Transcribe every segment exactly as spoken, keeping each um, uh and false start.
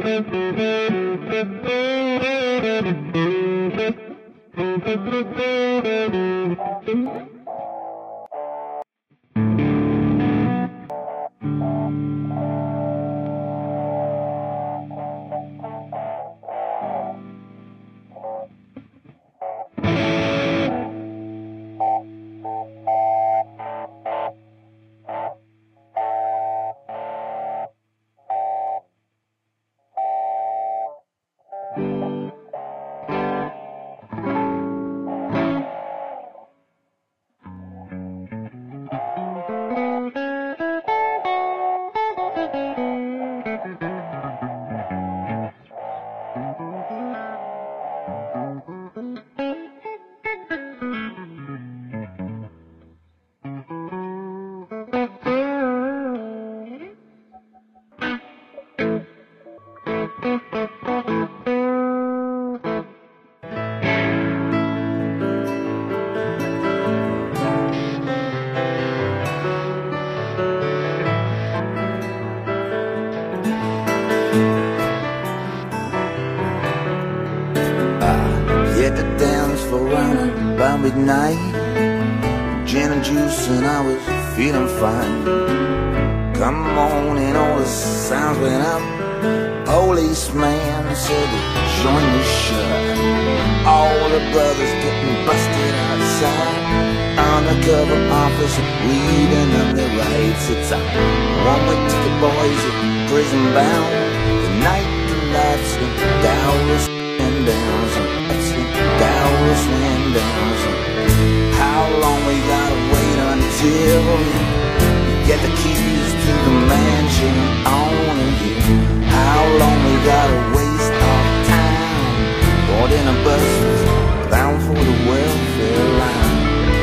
Midnight, gin and juice, and I was feeling fine. Come on, and all the sounds went up. Policeman said the joint was shut. All the brothers getting busted outside. Undercover officer reading them their rights. It's a one-way ticket, boys, at prison bound. The night the lights went Dallas and down. Dallas went down. How long we gotta wait until you get the keys to the mansion on you? How long we gotta waste our time boarding a bus bound for the welfare line?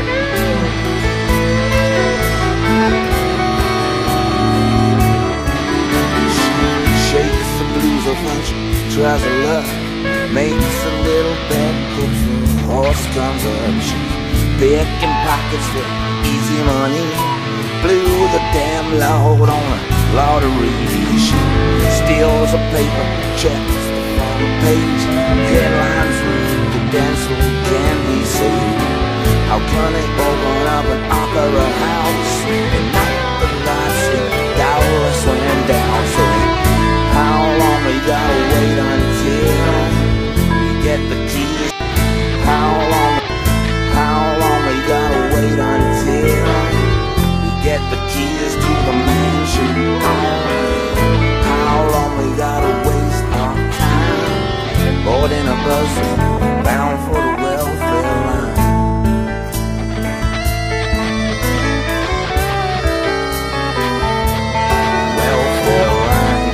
Shakes the blues of hunch, tries her luck, makes a little bed, hopes the horse comes up. She's picking pockets for easy money, blew the damn load on a lottery. She steals a paper, checks the front page, headlines read the dance floor can be saved. How can they open up an opera house and night the lights in Dallas went down? So how long we gotta wait until we get the keys? How long? How long we gotta wait until we get the keys to the mansion? How long we gotta waste our time boarding a bus bound for the welfare line? Welfare line.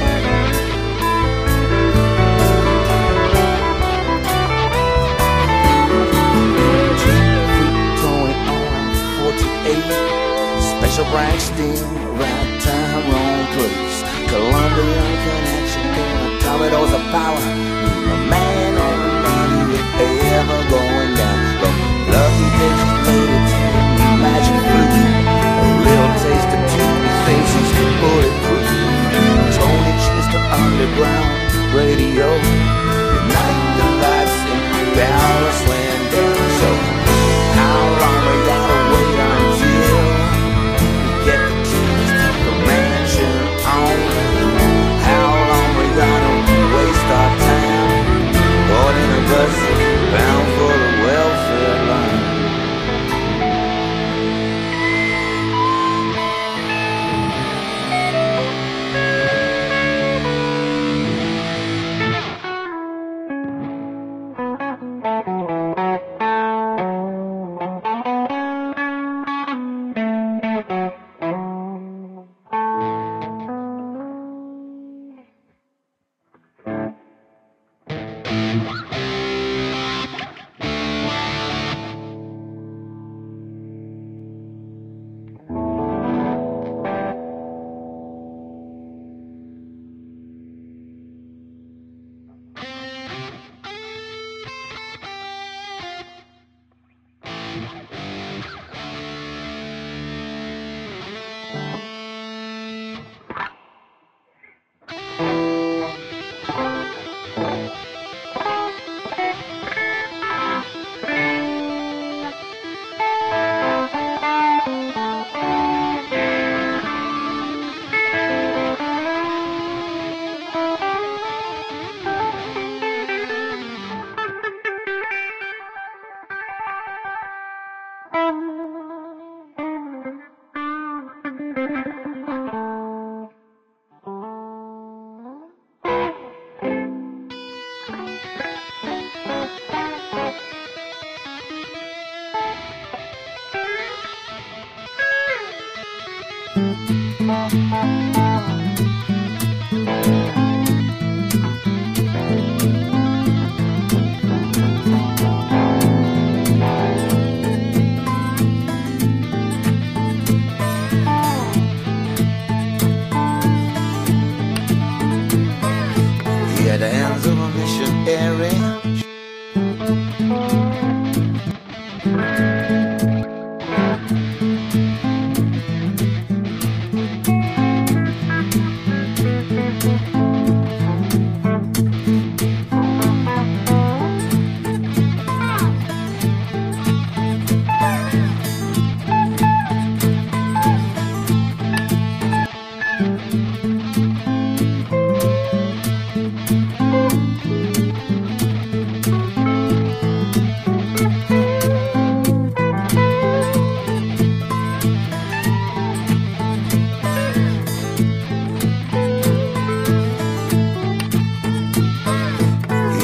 Special branch steam, right time, wrong place. Columbia connection, corridors of power. The man on the money is ever going down. The lucky bitch made it to the magic blue. A little taste of two faces, bulletproof. Tony Chist to underground radio. The night the lights in Dallas went down. So how long we gotta wait until get the keys to the mansion on? How long we gotta waste our time boarding a bus bound for the welfare line?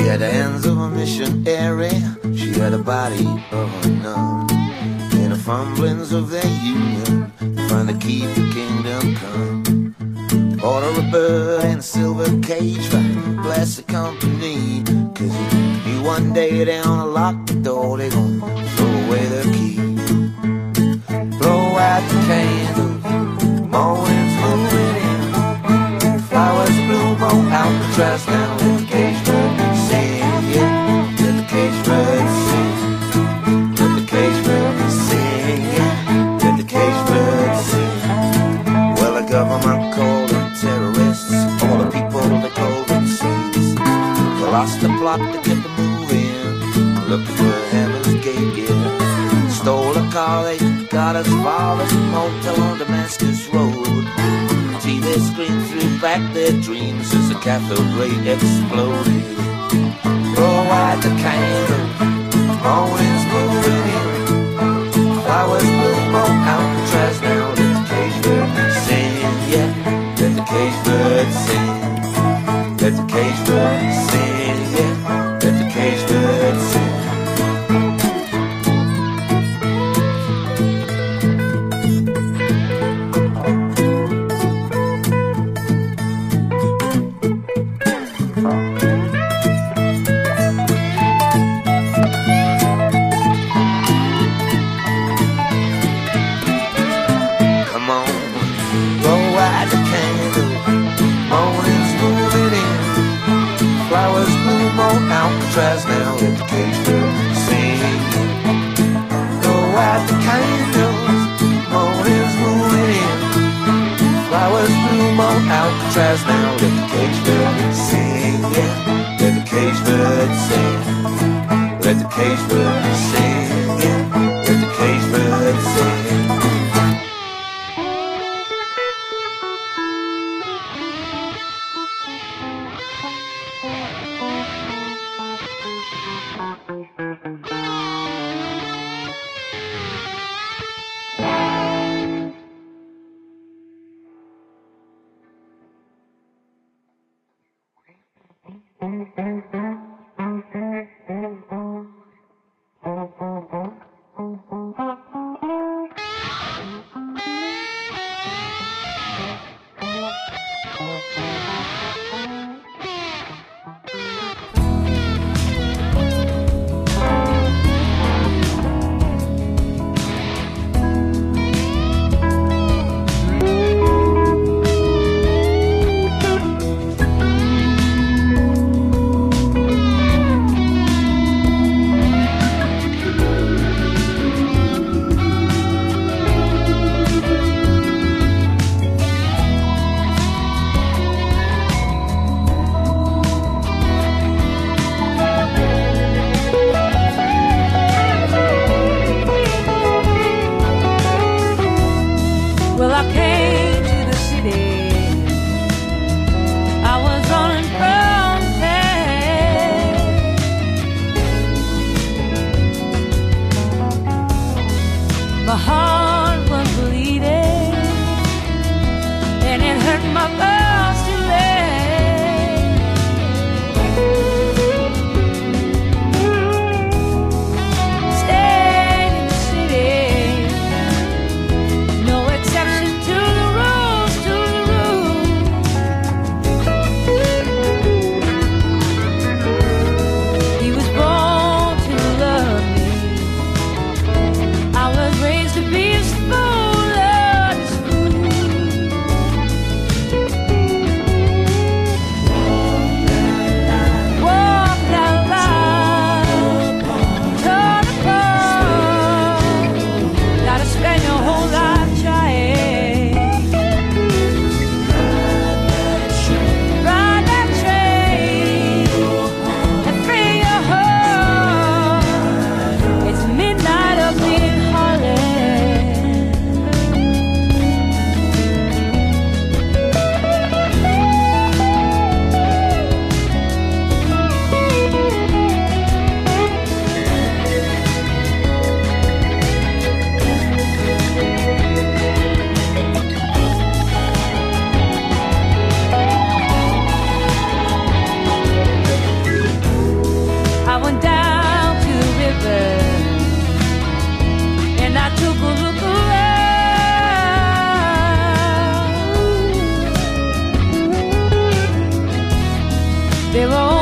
had the hands of a missionary, she had the body of a nun. In the fumblings of their union, find the key to kingdom come. Order a bird in a silver cage for blessed company, cause he knew one day they gonna lock the door, they gonna throw away their key. Blow out the candles, morning's moving in, flowers bloom on Alcatraz now, let the cage bird sing, yeah, let the cage bird sing, let the cage bird sing, yeah, let the cage bird sing. Well, the government called them terrorists, all the people they called them saints. They lost the plot, they kept them moving, looking for heaven's gate, yeah. Stole a car, they got as far as a motel on Damascus Road. T V screen threw back their dreams as the cathode ray exploded. Blow out the candle, morning's moving in, flowers bloom on Alcatraz now, let the cage bird sing, yeah, let the cage bird sing, let the cage bird sing, yeah, let the cage bird sing. Alcatraz now, let the cage bird sing. Blow out the candles, morning's moving in, flowers bloom on Alcatraz now, let the cage bird sing, yeah, let the cage bird sing, let the cage bird sing, yeah, let the cage bird sing. There are